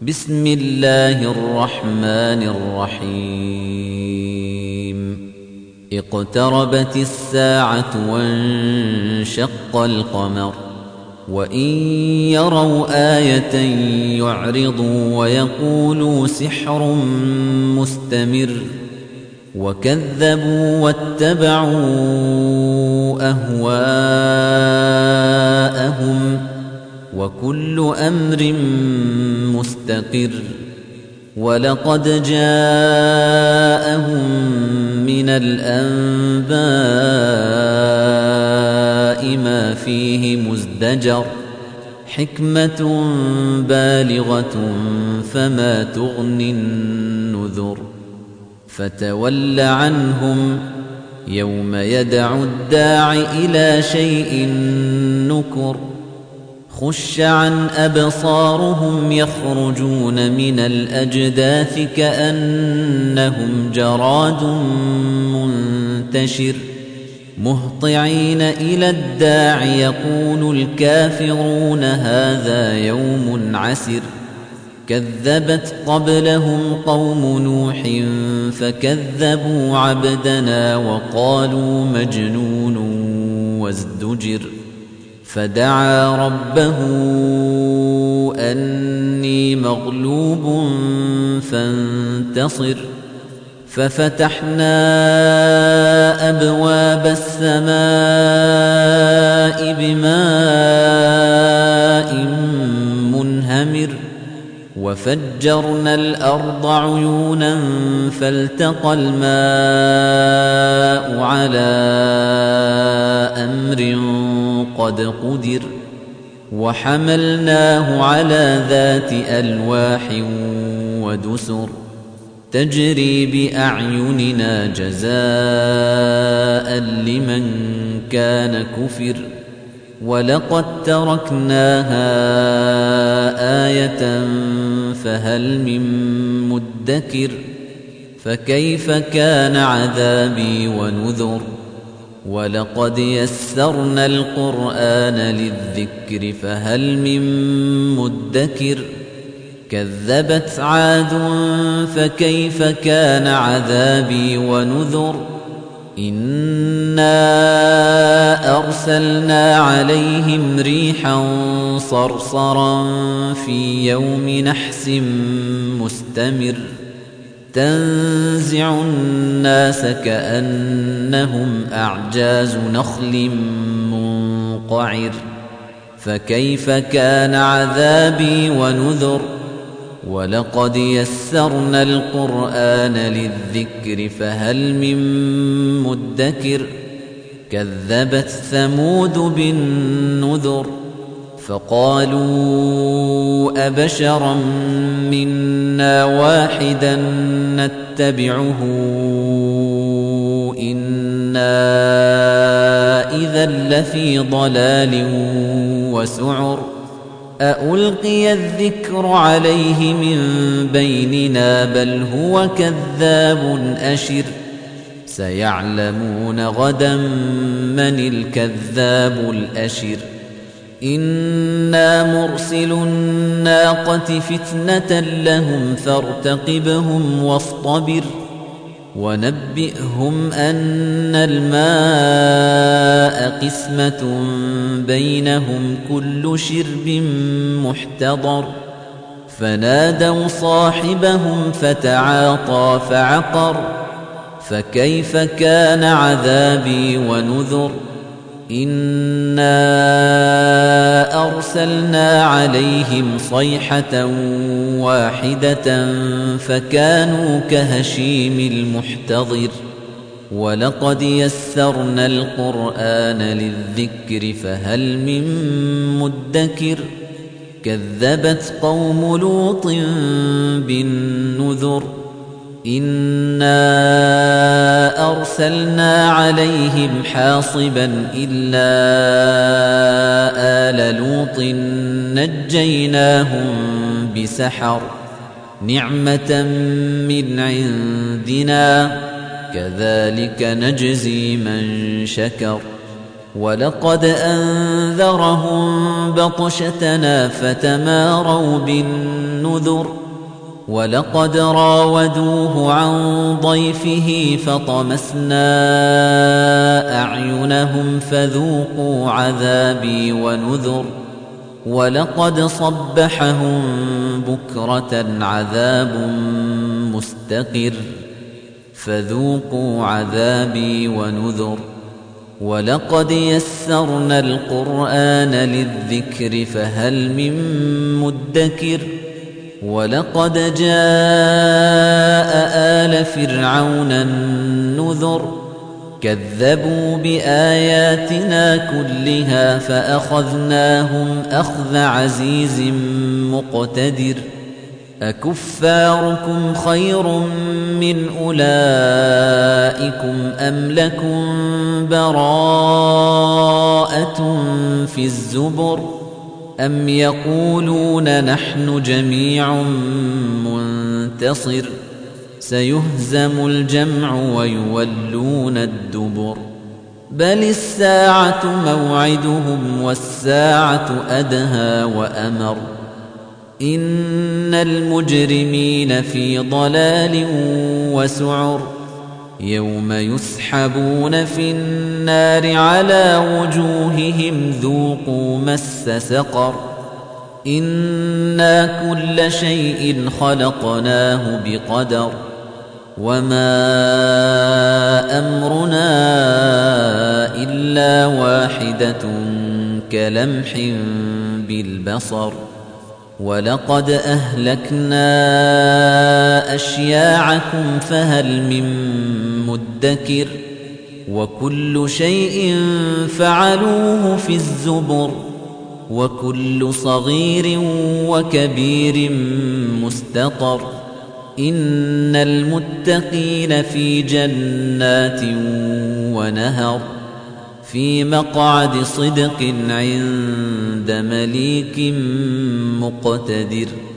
بسم الله الرحمن الرحيم اقتربت الساعة وانشق القمر وإن يروا آية يعرضوا ويقولوا سحر مستمر وكذبوا واتبعوا أهواءهم وكل أمر مستقر ولقد جاءهم من الأنباء ما فيه مزدجر حكمة بالغة فما تغني النذر فتول عنهم يوم يدعو الداع إلى شيء نكر خش عن أبصارهم يخرجون من الأجداث كأنهم جراد منتشر مهطعين إلى الداع يقول الكافرون هذا يوم عسر كذبت قبلهم قوم نوح فكذبوا عبدنا وقالوا مجنون وازدجر فدعا ربه أني مغلوب فانتصر ففتحنا أبواب السماء بماء منهمر وفجرنا الأرض عيونا فالتقى الماء على أمر قد قدر وحملناه على ذات ألواح ودسر تجري بأعيننا جزاء لمن كان كفر ولقد تركناها آية فهل من مدكر فكيف كان عذابي ونذر ولقد يسرنا القرآن للذكر فهل من مدكر كذبت عاد فكيف كان عذابي ونذر إنا أرسلنا عليهم ريحا صرصرا في يوم نحس مستمر تنزع الناس كأنهم أعجاز نخل منقعر فكيف كان عذابي ونذر ولقد يسرنا القرآن للذكر فهل من مدكر كذبت ثمود بالنذر فقالوا أبشرا منا واحدا نتبعه إنا إذا لفي ضلال وسعر أألقي الذكر عليه من بيننا بل هو كذاب أشر سيعلمون غدا من الكذاب الأشر إنا مرسل الناقة فتنة لهم فارتقبهم واصطبر ونبئهم أن الماء قسمة بينهم كل شرب محتضر فنادوا صاحبهم فتعاطى فعقر فكيف كان عذابي ونذر إنا أرسلنا عليهم صيحة واحدة فكانوا كهشيم المحتضر ولقد يسرنا القرآن للذكر فهل من مدكر كذبت قوم لوط بالنذر إنا أرسلنا عليهم حاصبا إلا آل لوط نجيناهم بسحر نعمة من عندنا كذلك نجزي من شكر ولقد أنذرهم بطشتنا فتماروا بالنذر ولقد راودوه عن ضيفه فطمسنا أعينهم فذوقوا عذابي ونذر ولقد صبحهم بكرة عذاب مستقر فذوقوا عذابي ونذر ولقد يسرنا القرآن للذكر فهل من مدكر ولقد جاء آل فرعون النذر كذبوا بآياتنا كلها فأخذناهم أخذ عزيز مقتدر أكفاركم خير من أولئكم أم لكم براءة في الزبر أم يقولون نحن جميع منتصر سيهزم الجمع ويولون الدبر بل الساعة موعدهم والساعة أدهى وأمر إن المجرمين في ضلال وسعر يوم يسحبون في النار على وجوههم ذوقوا مس سقر إنا كل شيء خلقناه بقدر وما أمرنا إلا واحدة كلمح بالبصر ولقد أهلكنا أشياعكم فهل من مدكر وكل شيء فعلوه في الزبر وكل صغير وكبير مستطر إن المتقين في جنات ونهر في مقعد صدق عند مليك مقتدر